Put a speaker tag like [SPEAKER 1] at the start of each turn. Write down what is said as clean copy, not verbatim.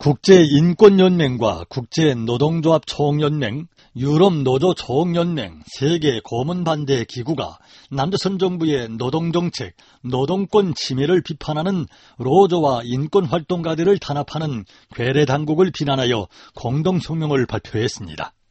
[SPEAKER 1] 국제인권연맹과 국제노동조합 총연맹, 유럽노조총연맹, 세계 고문반대 기구가 남조선 정부의 노동정책, 노동권 침해를 비판하는 로조와 인권활동가들을 탄압하는 괴뢰당국을 비난하여 공동성명을 발표했습니다.